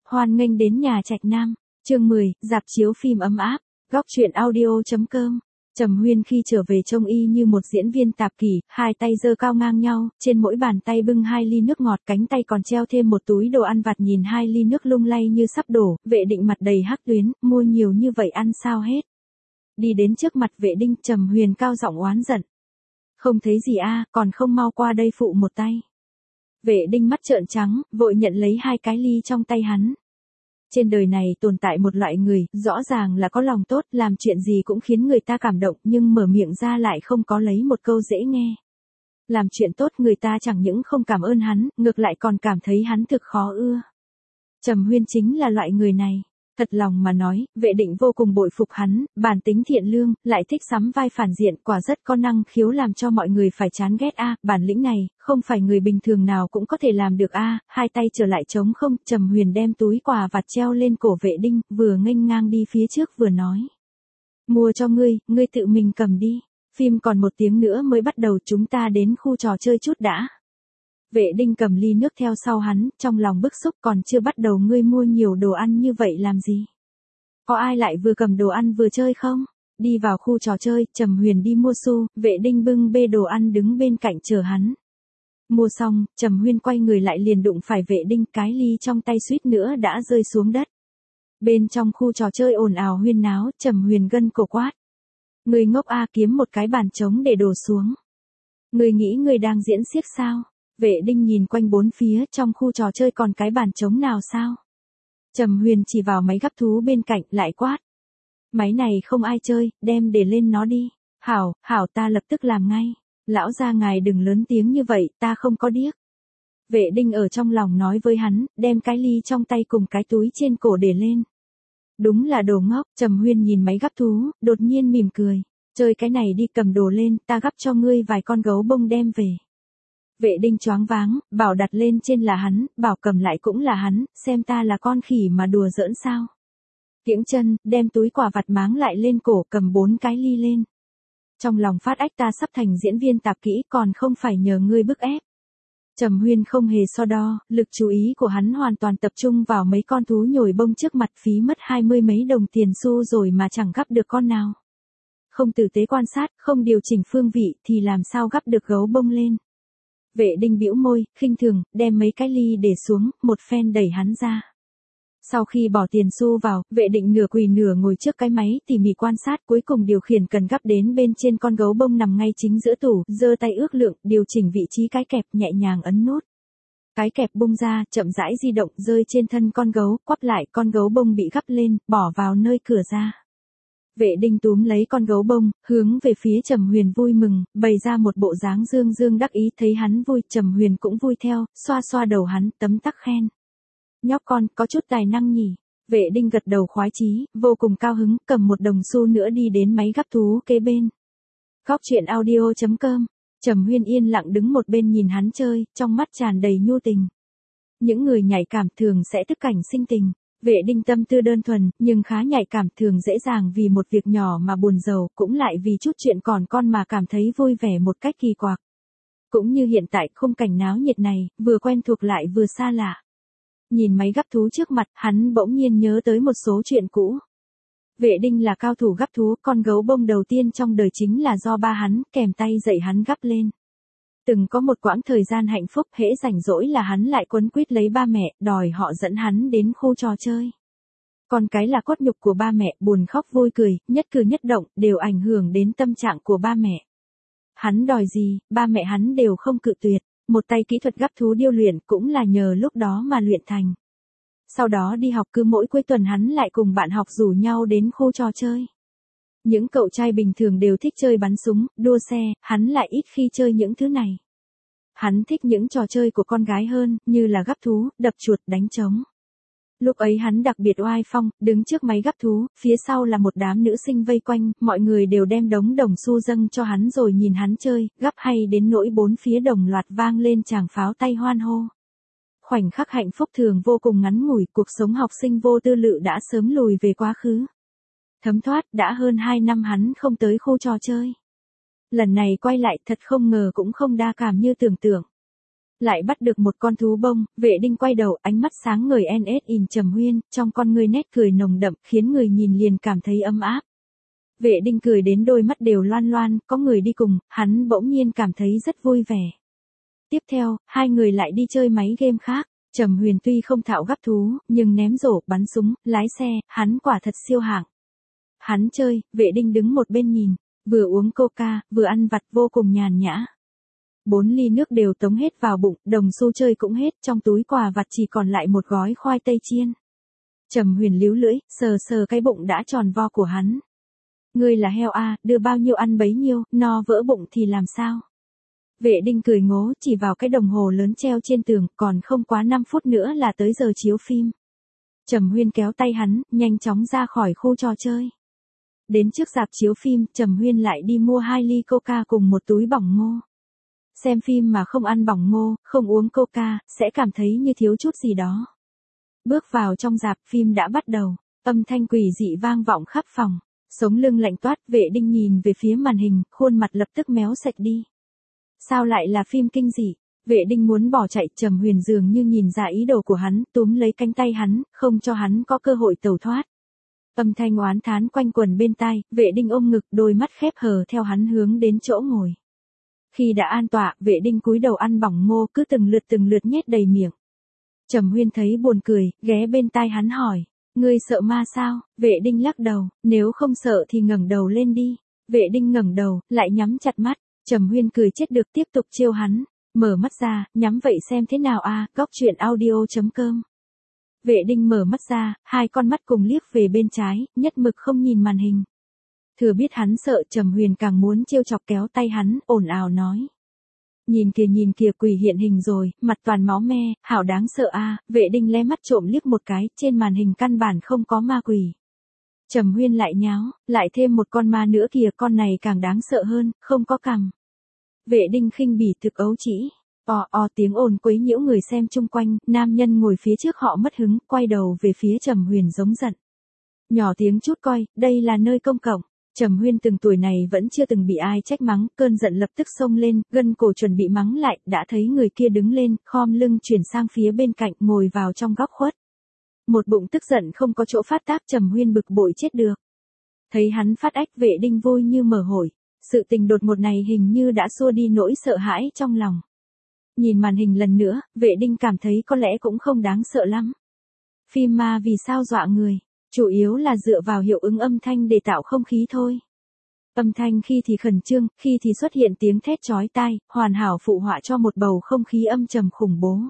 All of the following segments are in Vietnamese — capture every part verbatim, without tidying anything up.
Hoan nghênh đến nhà Trạch Nam, chương mười, rạp chiếu phim ấm áp, góc truyện audio.com. Trầm Huyên khi trở về trông y như một diễn viên tạp kỹ, hai tay giơ cao ngang nhau, trên mỗi bàn tay bưng hai ly nước ngọt, cánh tay còn treo thêm một túi đồ ăn vặt, nhìn hai ly nước lung lay như sắp đổ. Vệ Định mặt đầy hắc tuyến, mua nhiều như vậy ăn sao hết. Đi đến trước mặt Vệ Định, Trầm Huyên cao giọng oán giận. Không thấy gì a, còn không mau qua đây phụ một tay. Vệ Định mắt trợn trắng, vội nhận lấy hai cái ly trong tay hắn. Trên đời này tồn tại một loại người, rõ ràng là có lòng tốt, làm chuyện gì cũng khiến người ta cảm động, nhưng mở miệng ra lại không có lấy một câu dễ nghe. Làm chuyện tốt người ta chẳng những không cảm ơn hắn, ngược lại còn cảm thấy hắn thực khó ưa. Trầm Huyên chính là loại người này. Thật lòng mà nói, Vệ Định vô cùng bội phục hắn, bản tính thiện lương, lại thích sắm vai phản diện, quả rất có năng khiếu làm cho mọi người phải chán ghét a, bản lĩnh này, không phải người bình thường nào cũng có thể làm được a. Hai tay trở lại trống không, Trầm Huyền đem túi quà vặt treo lên cổ Vệ Định, vừa nghênh ngang đi phía trước vừa nói. Mua cho ngươi, ngươi tự mình cầm đi, phim còn một tiếng nữa mới bắt đầu, chúng ta đến khu trò chơi chút đã. Vệ Định cầm ly nước theo sau hắn, trong lòng bức xúc, còn chưa bắt đầu ngươi mua nhiều đồ ăn như vậy làm gì? Có ai lại vừa cầm đồ ăn vừa chơi không? Đi vào khu trò chơi, Trầm Huyền đi mua xu, Vệ Định bưng bê đồ ăn đứng bên cạnh chờ hắn. Mua xong, Trầm Huyền quay người lại liền đụng phải Vệ Định, cái ly trong tay suýt nữa đã rơi xuống đất. Bên trong khu trò chơi ồn ào huyên náo, Trầm Huyền gân cổ quát. Ngươi ngốc a, kiếm một cái bàn trống để đổ xuống. Ngươi nghĩ ngươi đang diễn xiếc sao? Vệ Định nhìn quanh bốn phía, trong khu trò chơi còn cái bàn trống nào sao? Trầm Huyền chỉ vào máy gắp thú bên cạnh, lại quát. Máy này không ai chơi, đem để lên nó đi. Hảo, hảo, ta lập tức làm ngay. Lão gia ngài đừng lớn tiếng như vậy, ta không có điếc. Vệ Định ở trong lòng nói với hắn, đem cái ly trong tay cùng cái túi trên cổ để lên. Đúng là đồ ngốc. Trầm Huyền nhìn máy gắp thú, đột nhiên mỉm cười. Chơi cái này đi, cầm đồ lên, ta gắp cho ngươi vài con gấu bông đem về. Vệ Định choáng váng, bảo đặt lên trên là hắn, bảo cầm lại cũng là hắn, xem ta là con khỉ mà đùa giỡn sao. Kiễng chân, đem túi quà vặt máng lại lên cổ, cầm bốn cái ly lên. Trong lòng phát ách, ta sắp thành diễn viên tạp kỹ, còn không phải nhờ ngươi bức ép. Trầm Huyền không hề so đo, lực chú ý của hắn hoàn toàn tập trung vào mấy con thú nhồi bông trước mặt, phí mất hai mươi mấy đồng tiền xu rồi mà chẳng gắp được con nào. Không tử tế quan sát, không điều chỉnh phương vị thì làm sao gắp được gấu bông lên. Vệ Định bĩu môi, khinh thường, đem mấy cái ly để xuống, một phen đẩy hắn ra. Sau khi bỏ tiền xu vào, Vệ Định nửa quỳ nửa ngồi trước cái máy, tỉ mỉ quan sát, cuối cùng điều khiển cần gắp đến bên trên con gấu bông nằm ngay chính giữa tủ, giơ tay ước lượng, điều chỉnh vị trí cái kẹp, nhẹ nhàng ấn nút. Cái kẹp bung ra, chậm rãi di động, rơi trên thân con gấu, quắp lại, con gấu bông bị gắp lên, bỏ vào nơi cửa ra. Vệ Định túm lấy con gấu bông, hướng về phía Trầm Huyền vui mừng, bày ra một bộ dáng dương dương đắc ý, thấy hắn vui, Trầm Huyền cũng vui theo, xoa xoa đầu hắn, tấm tắc khen. Nhóc con, có chút tài năng nhỉ. Vệ Định gật đầu khoái chí, vô cùng cao hứng, cầm một đồng xu nữa đi đến máy gắp thú kế bên. Góc truyện audio.com. Trầm Huyền yên lặng đứng một bên nhìn hắn chơi, trong mắt tràn đầy nhu tình. Những người nhạy cảm thường sẽ tức cảnh sinh tình. Vệ Định tâm tư đơn thuần, nhưng khá nhạy cảm, thường dễ dàng vì một việc nhỏ mà buồn rầu, cũng lại vì chút chuyện còn con mà cảm thấy vui vẻ một cách kỳ quặc. Cũng như hiện tại, khung cảnh náo nhiệt này, vừa quen thuộc lại vừa xa lạ. Nhìn máy gắp thú trước mặt, hắn bỗng nhiên nhớ tới một số chuyện cũ. Vệ Định là cao thủ gắp thú, con gấu bông đầu tiên trong đời chính là do ba hắn, kèm tay dạy hắn gắp lên. Từng có một quãng thời gian hạnh phúc, hễ rảnh rỗi là hắn lại quấn quýt lấy ba mẹ, đòi họ dẫn hắn đến khu trò chơi. Con cái là cốt nhục của ba mẹ, buồn khóc vui cười, nhất cử nhất động, đều ảnh hưởng đến tâm trạng của ba mẹ. Hắn đòi gì, ba mẹ hắn đều không cự tuyệt, một tay kỹ thuật gắp thú điêu luyện cũng là nhờ lúc đó mà luyện thành. Sau đó đi học, cứ mỗi cuối tuần hắn lại cùng bạn học rủ nhau đến khu trò chơi. Những cậu trai bình thường đều thích chơi bắn súng, đua xe, hắn lại ít khi chơi những thứ này. Hắn thích những trò chơi của con gái hơn, như là gắp thú, đập chuột, đánh trống. Lúc ấy hắn đặc biệt oai phong, đứng trước máy gắp thú, phía sau là một đám nữ sinh vây quanh, mọi người đều đem đống đồng xu dâng cho hắn rồi nhìn hắn chơi, gắp hay đến nỗi bốn phía đồng loạt vang lên tràng pháo tay hoan hô. Khoảnh khắc hạnh phúc thường vô cùng ngắn ngủi, cuộc sống học sinh vô tư lự đã sớm lùi về quá khứ. Thấm thoát, đã hơn hai năm hắn không tới khu trò chơi. Lần này quay lại thật không ngờ cũng không đa cảm như tưởng tượng. Lại bắt được một con thú bông, Vệ Đinh quay đầu, ánh mắt sáng ngời en ét in Trầm Huyên, trong con ngươi nét cười nồng đậm, khiến người nhìn liền cảm thấy ấm áp. Vệ Đinh cười đến đôi mắt đều loan loan, có người đi cùng, hắn bỗng nhiên cảm thấy rất vui vẻ. Tiếp theo, hai người lại đi chơi máy game khác. Trầm Huyền tuy không thạo gắp thú, nhưng ném rổ, bắn súng, lái xe, hắn quả thật siêu hạng. Hắn chơi, Vệ Đinh đứng một bên nhìn, vừa uống coca, vừa ăn vặt vô cùng nhàn nhã. Bốn ly nước đều tống hết vào bụng, đồng xu chơi cũng hết, trong túi quà vặt chỉ còn lại một gói khoai tây chiên. Trầm Huyền líu lưỡi, sờ sờ cái bụng đã tròn vo của hắn. Ngươi là heo a, đưa bao nhiêu ăn bấy nhiêu, no vỡ bụng thì làm sao? Vệ Đinh cười ngố, chỉ vào cái đồng hồ lớn treo trên tường, còn không quá năm phút nữa là tới giờ chiếu phim. Trầm Huyên kéo tay hắn, nhanh chóng ra khỏi khu trò chơi. Đến trước rạp chiếu phim, Trầm Huyên lại đi mua hai ly coca cùng một túi bỏng ngô. Xem phim mà không ăn bỏng ngô, không uống coca, sẽ cảm thấy như thiếu chút gì đó. Bước vào trong rạp, phim đã bắt đầu, âm thanh quỷ dị vang vọng khắp phòng. Sống lưng lạnh toát, Vệ Đinh nhìn về phía màn hình, khuôn mặt lập tức méo sạch đi. Sao lại là phim kinh dị? Vệ Đinh muốn bỏ chạy, Trầm Huyền dường như nhìn ra ý đồ của hắn, túm lấy cánh tay hắn, không cho hắn có cơ hội tẩu thoát. Âm thanh oán thán quanh quẩn bên tai, Vệ Đinh ôm ngực, đôi mắt khép hờ theo hắn hướng đến chỗ ngồi. Khi đã an tọa, Vệ Đinh cúi đầu ăn bỏng ngô, cứ từng lượt từng lượt nhét đầy miệng. Trầm Huyên thấy buồn cười, ghé bên tai hắn hỏi, ngươi sợ ma sao? Vệ Đinh lắc đầu, nếu không sợ thì ngẩng đầu lên đi. Vệ Đinh ngẩng đầu, lại nhắm chặt mắt. Trầm Huyên cười chết được, tiếp tục trêu hắn, mở mắt ra, nhắm vậy xem thế nào a, góc truyện audio chấm com. Vệ Đinh mở mắt ra, hai con mắt cùng liếc về bên trái, nhất mực không nhìn màn hình. Thừa biết hắn sợ, Trầm Huyền càng muốn trêu chọc, kéo tay hắn, ồn ào nói. Nhìn kìa nhìn kìa, quỷ hiện hình rồi, mặt toàn máu me, hảo đáng sợ a. Vệ Đinh lé mắt trộm liếc một cái, trên màn hình căn bản không có ma quỷ. Trầm Huyên lại nháo, lại thêm một con ma nữa kìa, con này càng đáng sợ hơn, không có cằm. Vệ Đinh khinh bỉ thực ấu trĩ. O o tiếng ồn quấy nhiễu người xem chung quanh, nam nhân ngồi phía trước họ mất hứng, quay đầu về phía Trầm Huyền giống giận. Nhỏ tiếng chút coi, đây là nơi công cộng. Trầm Huyên từng tuổi này vẫn chưa từng bị ai trách mắng, cơn giận lập tức xông lên, gân cổ chuẩn bị mắng lại, đã thấy người kia đứng lên, khom lưng chuyển sang phía bên cạnh, ngồi vào trong góc khuất. Một bụng tức giận không có chỗ phát tác, Trầm Huyên bực bội chết được. Thấy hắn phát ách, Vệ Đinh vui như mở hội. Sự tình đột ngột này hình như đã xua đi nỗi sợ hãi trong lòng. Nhìn màn hình lần nữa, Vệ Đinh cảm thấy có lẽ cũng không đáng sợ lắm. Phim ma vì sao dọa người, chủ yếu là dựa vào hiệu ứng âm thanh để tạo không khí thôi. Âm thanh khi thì khẩn trương, khi thì xuất hiện tiếng thét chói tai, hoàn hảo phụ họa cho một bầu không khí âm trầm khủng bố.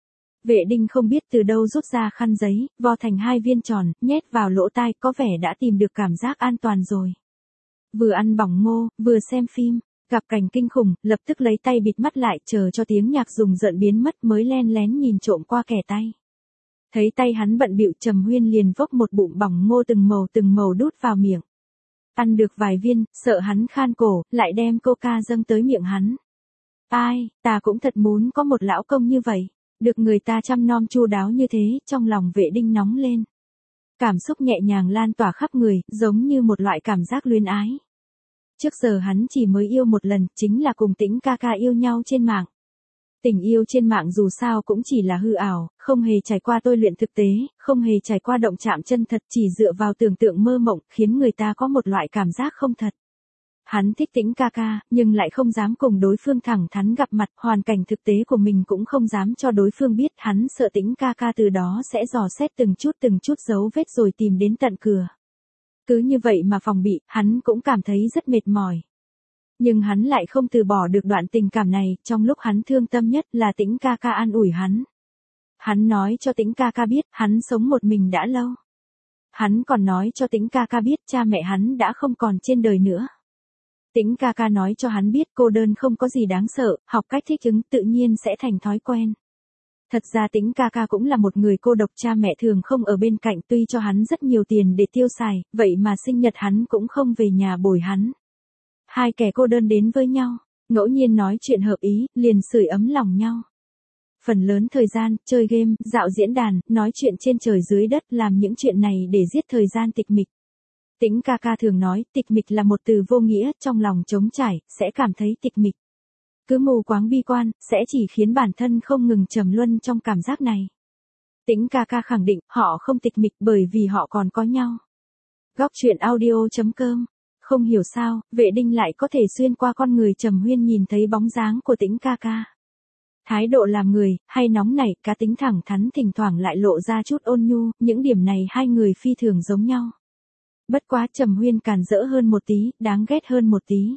Vệ Đinh không biết từ đâu rút ra khăn giấy, vo thành hai viên tròn, nhét vào lỗ tai, có vẻ đã tìm được cảm giác an toàn rồi. Vừa ăn bỏng ngô, vừa xem phim, gặp cảnh kinh khủng, lập tức lấy tay bịt mắt lại, chờ cho tiếng nhạc rùng rợn biến mất mới len lén nhìn trộm qua kẻ tay. Thấy tay hắn bận bịu, Trầm Huyên liền vốc một bụng bỏng ngô từng màu từng màu đút vào miệng. Ăn được vài viên, sợ hắn khan cổ, lại đem coca dâng tới miệng hắn. Ai, ta cũng thật muốn có một lão công như vậy, được người ta chăm nom chu đáo như thế, trong lòng Vệ Đinh nóng lên. Cảm xúc nhẹ nhàng lan tỏa khắp người, giống như một loại cảm giác luyến ái. Trước giờ hắn chỉ mới yêu một lần, chính là cùng Tĩnh ca ca yêu nhau trên mạng. Tình yêu trên mạng dù sao cũng chỉ là hư ảo, không hề trải qua tôi luyện thực tế, không hề trải qua động chạm chân thật, chỉ dựa vào tưởng tượng mơ mộng, khiến người ta có một loại cảm giác không thật. Hắn thích Tĩnh ca ca, nhưng lại không dám cùng đối phương thẳng thắn gặp mặt, hoàn cảnh thực tế của mình cũng không dám cho đối phương biết, hắn sợ Tĩnh ca ca từ đó sẽ dò xét từng chút từng chút dấu vết rồi tìm đến tận cửa. Cứ như vậy mà phòng bị, hắn cũng cảm thấy rất mệt mỏi. Nhưng hắn lại không từ bỏ được đoạn tình cảm này, trong lúc hắn thương tâm nhất là Tĩnh ca ca an ủi hắn. Hắn nói cho Tĩnh ca ca biết, hắn sống một mình đã lâu. Hắn còn nói cho Tĩnh ca ca biết cha mẹ hắn đã không còn trên đời nữa. Tĩnh ca ca nói cho hắn biết cô đơn không có gì đáng sợ, học cách thích ứng tự nhiên sẽ thành thói quen. Thật ra Tĩnh ca ca cũng là một người cô độc, cha mẹ thường không ở bên cạnh, tuy cho hắn rất nhiều tiền để tiêu xài, vậy mà sinh nhật hắn cũng không về nhà bồi hắn. Hai kẻ cô đơn đến với nhau, ngẫu nhiên nói chuyện hợp ý, liền sưởi ấm lòng nhau. Phần lớn thời gian, chơi game, dạo diễn đàn, nói chuyện trên trời dưới đất, làm những chuyện này để giết thời gian tịch mịch. Tĩnh ca ca thường nói, tịch mịch là một từ vô nghĩa, trong lòng trống trải, sẽ cảm thấy tịch mịch. Cứ mù quáng bi quan, sẽ chỉ khiến bản thân không ngừng trầm luân trong cảm giác này. Tĩnh ca ca khẳng định, họ không tịch mịch bởi vì họ còn có nhau. Góc truyện audio.com. Không hiểu sao, Vệ Đinh lại có thể xuyên qua con người Trầm Huyên nhìn thấy bóng dáng của Tĩnh ca ca. Thái độ làm người, hay nóng nảy, cá tính thẳng thắn thỉnh thoảng lại lộ ra chút ôn nhu, những điểm này hai người phi thường giống nhau. Bất quá Trầm Huyên càn rỡ hơn một tí, đáng ghét hơn một tí.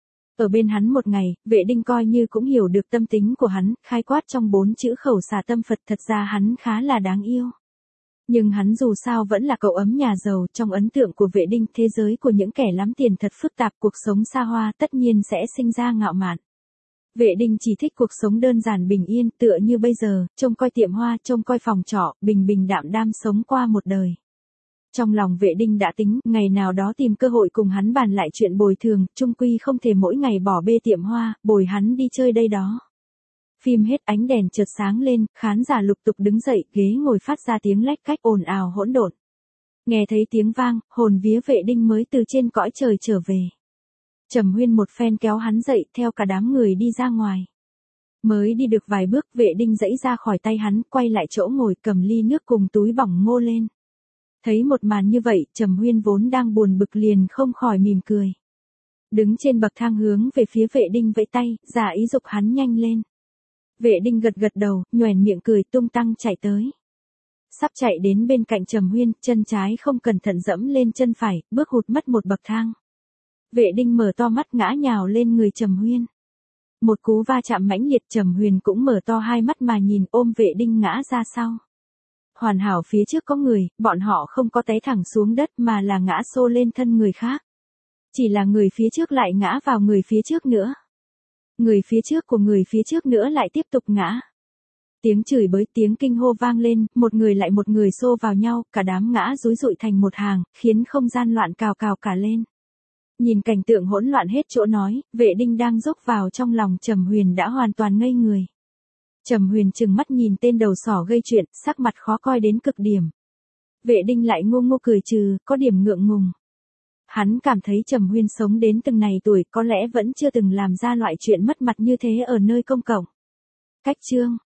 Ở bên hắn một ngày, Vệ Đinh coi như cũng hiểu được tâm tính của hắn, khai quát trong bốn chữ khẩu xả tâm Phật, thật ra hắn khá là đáng yêu. Nhưng hắn dù sao vẫn là cậu ấm nhà giàu, trong ấn tượng của Vệ Đinh, thế giới của những kẻ lắm tiền thật phức tạp, cuộc sống xa hoa tất nhiên sẽ sinh ra ngạo mạn. Vệ Đinh chỉ thích cuộc sống đơn giản bình yên, tựa như bây giờ, trông coi tiệm hoa, trông coi phòng trọ, bình bình đạm đạm sống qua một đời. Trong lòng Vệ Đinh đã tính, ngày nào đó tìm cơ hội cùng hắn bàn lại chuyện bồi thường, chung quy không thể mỗi ngày bỏ bê tiệm hoa, bồi hắn đi chơi đây đó. Phim hết, ánh đèn chợt sáng lên, khán giả lục tục đứng dậy, ghế ngồi phát ra tiếng lách cách ồn ào hỗn độn. Nghe thấy tiếng vang, hồn vía Vệ Đinh mới từ trên cõi trời trở về. Trầm Huyên một phen kéo hắn dậy, theo cả đám người đi ra ngoài. Mới đi được vài bước, Vệ Đinh giãy ra khỏi tay hắn, quay lại chỗ ngồi, cầm ly nước cùng túi bỏng ngô lên. Thấy một màn như vậy, Trầm Huyên vốn đang buồn bực liền không khỏi mỉm cười. Đứng trên bậc thang hướng về phía Vệ Đinh vẫy tay, giả ý giục hắn nhanh lên. Vệ Đinh gật gật đầu, nhoẻn miệng cười, tung tăng chạy tới. Sắp chạy đến bên cạnh Trầm Huyên, chân trái không cẩn thận dẫm lên chân phải, bước hụt mất một bậc thang. Vệ Đinh mở to mắt ngã nhào lên người Trầm Huyên. Một cú va chạm mãnh liệt, Trầm Huyên cũng mở to hai mắt mà nhìn, ôm Vệ Đinh ngã ra sau. Hoàn hảo phía trước có người, bọn họ không có té thẳng xuống đất mà là ngã xô lên thân người khác. Chỉ là người phía trước lại ngã vào người phía trước nữa. Người phía trước của người phía trước nữa lại tiếp tục ngã. Tiếng chửi bới, tiếng kinh hô vang lên, một người lại một người xô vào nhau, cả đám ngã rúi rụi thành một hàng, khiến không gian loạn cào cào cả lên. Nhìn cảnh tượng hỗn loạn hết chỗ nói, Vệ Đinh đang dốc vào trong lòng Trầm Huyên đã hoàn toàn ngây người. Trầm Huyên trừng mắt nhìn tên đầu sỏ gây chuyện, sắc mặt khó coi đến cực điểm. Vệ Đinh lại ngô ngô cười trừ, có điểm ngượng ngùng. Hắn cảm thấy Trầm Huyên sống đến từng này tuổi có lẽ vẫn chưa từng làm ra loại chuyện mất mặt như thế ở nơi công cộng. Cách chương